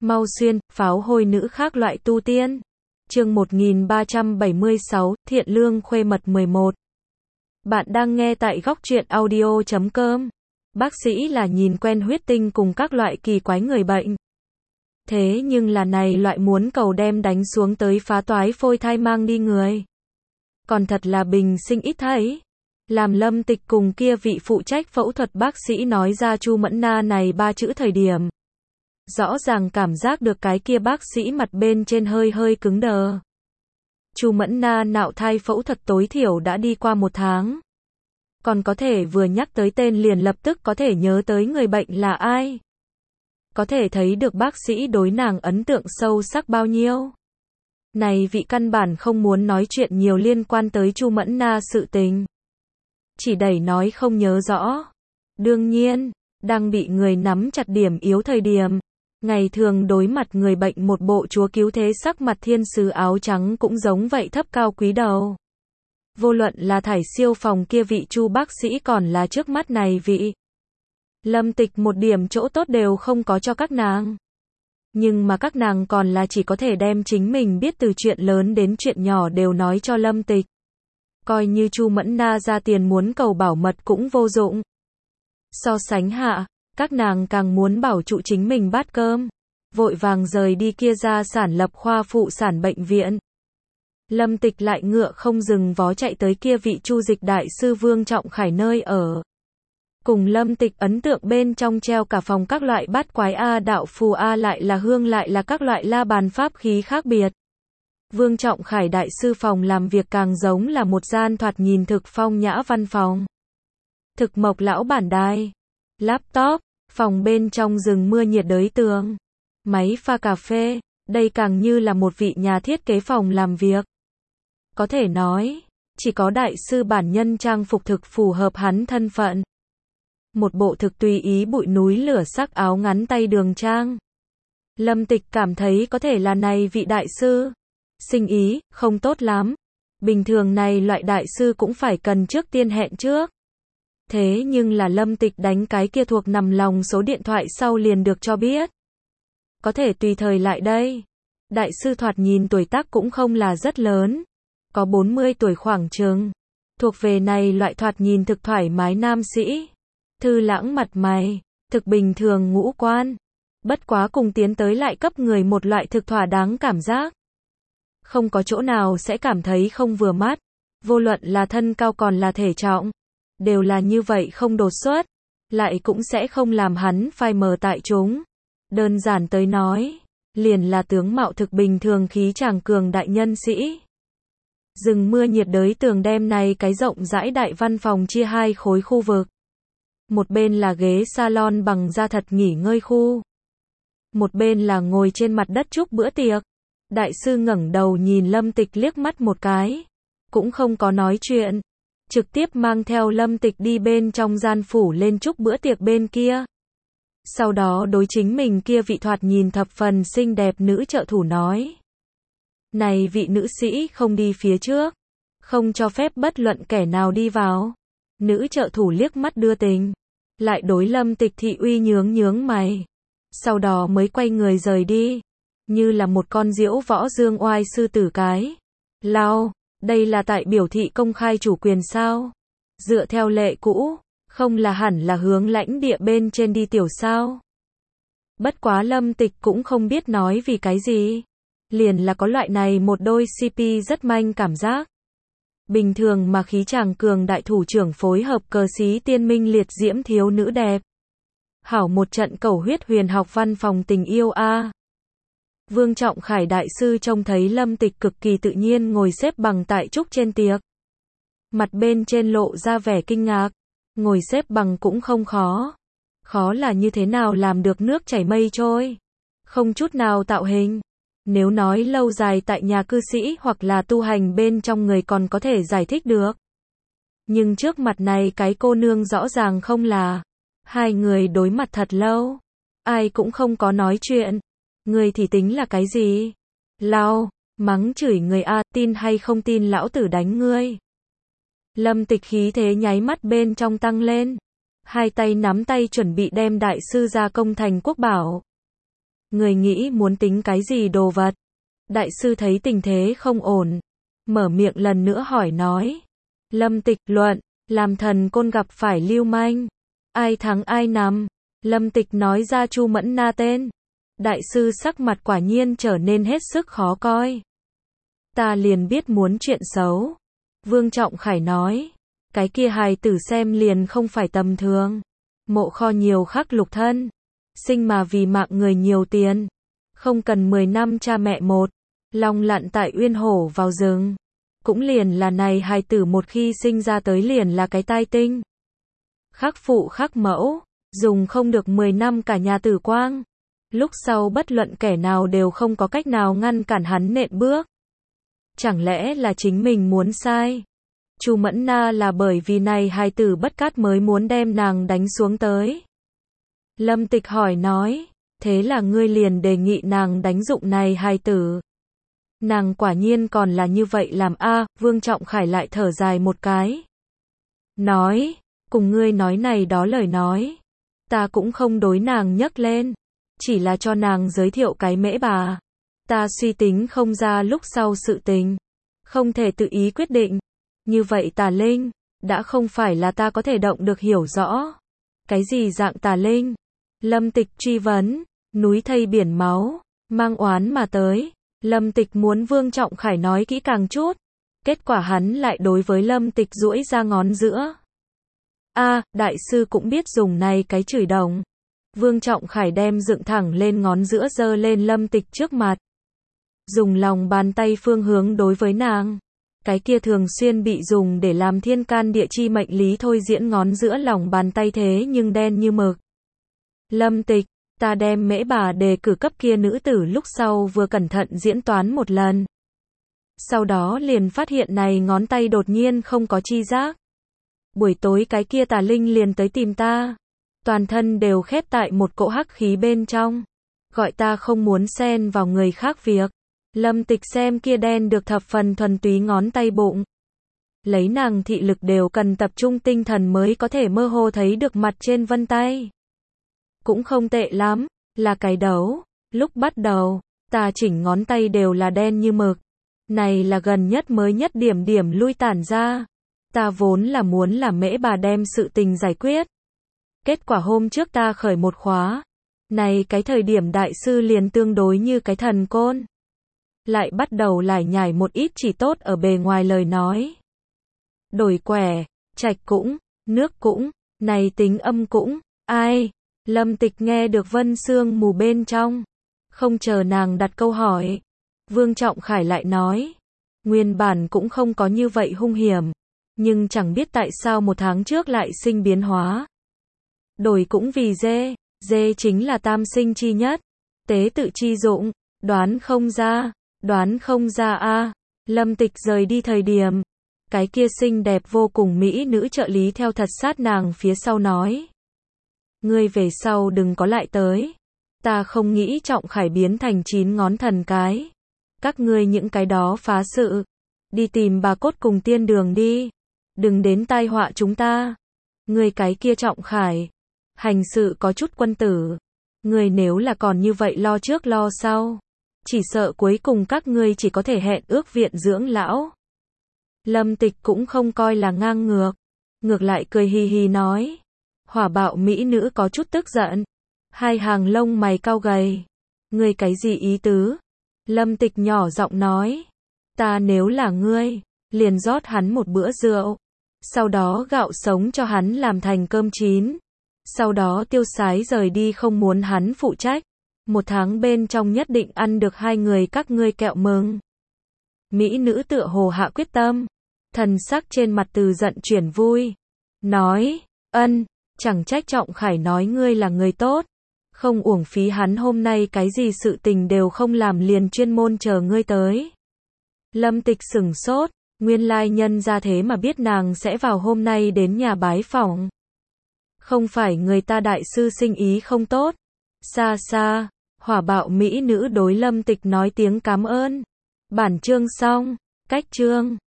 Mau xuyên, pháo hôi nữ khác loại tu tiên. Chương 1376, Thiện lương khuê mật 11. Bạn đang nghe tại góc truyện audio.com. Bác sĩ là nhìn quen huyết tinh cùng các loại kỳ quái người bệnh. Thế nhưng là này loại muốn cầu đem đánh xuống tới phá toái phôi thai mang đi người. Còn thật là bình sinh ít thấy. Làm Lâm Tịch cùng kia vị phụ trách phẫu thuật bác sĩ nói ra Chu Mẫn Na này ba chữ thời điểm. Rõ ràng cảm giác được cái kia bác sĩ mặt bên trên hơi hơi cứng đờ. Chu Mẫn Na nạo thai phẫu thuật tối thiểu đã đi qua 1 tháng. Còn có thể vừa nhắc tới tên liền lập tức có thể nhớ tới người bệnh là ai. Có thể thấy được bác sĩ đối nàng ấn tượng sâu sắc bao nhiêu. Này vị căn bản không muốn nói chuyện nhiều liên quan tới Chu Mẫn Na sự tình. Chỉ đẩy nói không nhớ rõ. Đương nhiên, đang bị người nắm chặt điểm yếu thời điểm. Ngày thường đối mặt người bệnh một bộ chúa cứu thế sắc mặt thiên sứ áo trắng cũng giống vậy thấp cao quý đầu. Vô luận là thải siêu phòng kia vị Chu bác sĩ còn là trước mắt này vị. Lâm Tịch một điểm chỗ tốt đều không có cho các nàng. Nhưng mà các nàng còn là chỉ có thể đem chính mình biết từ chuyện lớn đến chuyện nhỏ đều nói cho Lâm Tịch. Coi như Chu Mẫn Na ra tiền muốn cầu bảo mật cũng vô dụng. So sánh hạ, các nàng càng muốn bảo trụ chính mình bát cơm. Vội vàng rời đi kia ra sản lập khoa phụ sản bệnh viện. Lâm Tịch lại ngựa không dừng vó chạy tới kia vị Chu dịch đại sư Vương Trọng Khải nơi ở. Cùng Lâm Tịch ấn tượng bên trong treo cả phòng các loại bát quái A đạo phù A lại là hương lại là các loại la bàn pháp khí khác biệt. Vương Trọng Khải đại sư phòng làm việc càng giống là một gian thoạt nhìn thực phong nhã văn phòng. Thực mộc lão bản đài, laptop, phòng bên trong rừng mưa nhiệt đới tường, máy pha cà phê, đây càng như là một vị nhà thiết kế phòng làm việc. Có thể nói, chỉ có đại sư bản nhân trang phục thực phù hợp hắn thân phận. Một bộ thực tùy ý bụi núi lửa sắc áo ngắn tay đường trang. Lâm Tịch cảm thấy có thể là này vị đại sư. Sinh ý, không tốt lắm. Bình thường này loại đại sư cũng phải cần trước tiên hẹn trước. Thế nhưng là Lâm Tịch đánh cái kia thuộc nằm lòng số điện thoại sau liền được cho biết. Có thể tùy thời lại đây. Đại sư thoạt nhìn tuổi tác cũng không là rất lớn. Có 40 tuổi khoảng chừng. Thuộc về này loại thoạt nhìn thực thoải mái nam sĩ. Thư lãng mặt mày. Thực bình thường ngũ quan. Bất quá cùng tiến tới lại cấp người một loại thực thỏa đáng cảm giác. Không có chỗ nào sẽ cảm thấy không vừa mắt. Vô luận là thân cao còn là thể trọng. Đều là như vậy không đột xuất. Lại cũng sẽ không làm hắn phai mờ tại chúng. Đơn giản tới nói. Liền là tướng mạo thực bình thường khí chàng cường đại nhân sĩ. Rừng mưa nhiệt đới tường đem này cái rộng rãi đại văn phòng chia hai khối khu vực. Một bên là ghế salon bằng da thật nghỉ ngơi khu. Một bên là ngồi trên mặt đất chúc bữa tiệc. Đại sư ngẩng đầu nhìn Lâm Tịch liếc mắt một cái. Cũng không có nói chuyện. Trực tiếp mang theo Lâm Tịch đi bên trong gian phủ lên chúc bữa tiệc bên kia. Sau đó đối chính mình kia vị thoạt nhìn thập phần xinh đẹp nữ trợ thủ nói. Này vị nữ sĩ không đi phía trước. Không cho phép bất luận kẻ nào đi vào. Nữ trợ thủ liếc mắt đưa tình. Lại đối Lâm Tịch thị uy nhướng mày. Sau đó mới quay người rời đi. Như là một con diễu võ dương oai sư tử cái. Lao, đây là tại biểu thị công khai chủ quyền sao? Dựa theo lệ cũ, không là hẳn là hướng lãnh địa bên trên đi tiểu sao? Bất quá Lâm Tịch cũng không biết nói vì cái gì. Liền là có loại này một đôi CP rất manh cảm giác. Bình thường mà khí chàng cường đại thủ trưởng phối hợp cờ xí tiên minh liệt diễm thiếu nữ đẹp. Hảo một trận cầu huyết huyền học văn phòng tình yêu a. Vương Trọng Khải đại sư trông thấy Lâm Tịch cực kỳ tự nhiên ngồi xếp bằng tại trúc trên tiệc. Mặt bên trên lộ ra vẻ kinh ngạc. Ngồi xếp bằng cũng không khó. Khó là như thế nào làm được nước chảy mây trôi. Không chút nào tạo hình. Nếu nói lâu dài tại nhà cư sĩ hoặc là tu hành bên trong người còn có thể giải thích được. Nhưng trước mặt này cái cô nương rõ ràng không là. Hai người đối mặt thật lâu. Ai cũng không có nói chuyện. Người thì tính là cái gì? Lao, mắng chửi người a, tin hay không tin lão tử đánh ngươi. Lâm Tịch khí thế nháy mắt bên trong tăng lên. Hai tay nắm tay chuẩn bị đem đại sư ra công thành quốc bảo. Người nghĩ muốn tính cái gì đồ vật? Đại sư thấy tình thế không ổn, mở miệng lần nữa hỏi nói. Lâm Tịch luận, làm thần côn gặp phải lưu manh. Ai thắng ai nằm? Lâm Tịch nói ra Chu Mẫn Na tên. Đại sư sắc mặt quả nhiên trở nên hết sức khó coi. Ta liền biết muốn chuyện xấu. Vương Trọng Khải nói. Cái kia hài tử xem liền không phải tầm thường. Mộ kho nhiều khắc lục thân. Sinh mà vì mạng người nhiều tiền. Không cần 10 năm cha mẹ một. Long lặn tại uyên hổ vào rừng. Cũng liền là này hài tử một khi sinh ra tới liền là cái tai tinh. Khắc phụ khắc mẫu. Dùng không được 10 năm cả nhà tử quang. Lúc sau bất luận kẻ nào đều không có cách nào ngăn cản hắn nện bước. Chẳng lẽ là chính mình muốn sai? Chu Mẫn Na là bởi vì này hài tử bất cát mới muốn đem nàng đánh xuống tới. Lâm Tịch hỏi nói, thế là ngươi liền đề nghị nàng đánh dụng này hài tử. Nàng quả nhiên còn là như vậy làm a. Vương Trọng Khải lại thở dài một cái. Nói, cùng ngươi nói này đó lời nói. Ta cũng không đối nàng nhấc lên. Chỉ là cho nàng giới thiệu cái mễ bà. Ta suy tính không ra lúc sau sự tình. Không thể tự ý quyết định. Như vậy tà linh, đã không phải là ta có thể động được hiểu rõ. Cái gì dạng tà linh? Lâm Tịch truy vấn, núi thây biển máu, mang oán mà tới. Lâm Tịch muốn Vương Trọng Khải nói kỹ càng chút. Kết quả hắn lại đối với Lâm Tịch duỗi ra ngón giữa. A, đại sư cũng biết dùng này cái chửi đồng. Vương Trọng Khải đem dựng thẳng lên ngón giữa giơ lên Lâm Tịch trước mặt. Dùng lòng bàn tay phương hướng đối với nàng. Cái kia thường xuyên bị dùng để làm thiên can địa chi mệnh lý thôi diễn ngón giữa lòng bàn tay thế nhưng đen như mực. Lâm Tịch, ta đem mễ bà đề cử cấp kia nữ tử lúc sau vừa cẩn thận diễn toán một lần. Sau đó liền phát hiện này ngón tay đột nhiên không có chi giác. Buổi tối cái kia tà linh liền tới tìm ta. Toàn thân đều khép tại một cỗ hắc khí bên trong. Gọi ta không muốn xen vào người khác việc. Lâm Tịch xem kia đen được thập phần thuần túy ngón tay bụng. Lấy nàng thị lực đều cần tập trung tinh thần mới có thể mơ hồ thấy được mặt trên vân tay. Cũng không tệ lắm, là cái đấu. Lúc bắt đầu, ta chỉnh ngón tay đều là đen như mực. Này là gần nhất mới nhất điểm lui tản ra. Ta vốn là muốn là mễ bà đem sự tình giải quyết. Kết quả hôm trước ta khởi một khóa. Này cái thời điểm đại sư liền tương đối như cái thần côn. Lại bắt đầu lải nhải một ít chỉ tốt ở bề ngoài lời nói. Đổi quẻ, trạch cũng, nước cũng, này tính âm cũng, ai? Lâm Tịch nghe được vân sương mù bên trong. Không chờ nàng đặt câu hỏi. Vương Trọng Khải lại nói. Nguyên bản cũng không có như vậy hung hiểm. Nhưng chẳng biết tại sao một tháng trước lại sinh biến hóa. Đổi cũng vì dê. Dê chính là tam sinh chi nhất. Tế tự chi dụng. Đoán không ra a. Lâm Tịch rời đi thời điểm. Cái kia xinh đẹp vô cùng mỹ nữ trợ lý theo thật sát nàng phía sau nói. Ngươi về sau đừng có lại tới. Ta không nghĩ Trọng Khải biến thành 9 ngón thần cái. Các ngươi những cái đó phá sự. Đi tìm bà cốt cùng tiên đường đi. Đừng đến tai họa chúng ta. Ngươi cái kia Trọng Khải. Hành sự có chút quân tử. Ngươi nếu là còn như vậy lo trước lo sau. Chỉ sợ cuối cùng các ngươi chỉ có thể hẹn ước viện dưỡng lão. Lâm Tịch cũng không coi là ngang ngược. Ngược lại cười hì hì nói. Hỏa bạo mỹ nữ có chút tức giận. Hai hàng lông mày cau gầy. Ngươi cái gì ý tứ? Lâm Tịch nhỏ giọng nói. Ta nếu là ngươi, liền rót hắn một bữa rượu. Sau đó gạo sống cho hắn làm thành cơm chín. Sau đó tiêu sái rời đi không muốn hắn phụ trách. 1 tháng bên trong nhất định ăn được 2 người các ngươi kẹo mừng. Mỹ nữ tựa hồ hạ quyết tâm. Thần sắc trên mặt từ giận chuyển vui. Nói, ân, chẳng trách Trọng Khải nói ngươi là người tốt. Không uổng phí hắn hôm nay cái gì sự tình đều không làm liền chuyên môn chờ ngươi tới. Lâm Tịch sửng sốt, nguyên lai nhân ra thế mà biết nàng sẽ vào hôm nay đến nhà bái phỏng. Không phải người ta đại sư sinh ý không tốt. Xa xa, hỏa bạo mỹ nữ đối Lâm Tịch nói tiếng cảm ơn. Bản chương xong, cách chương.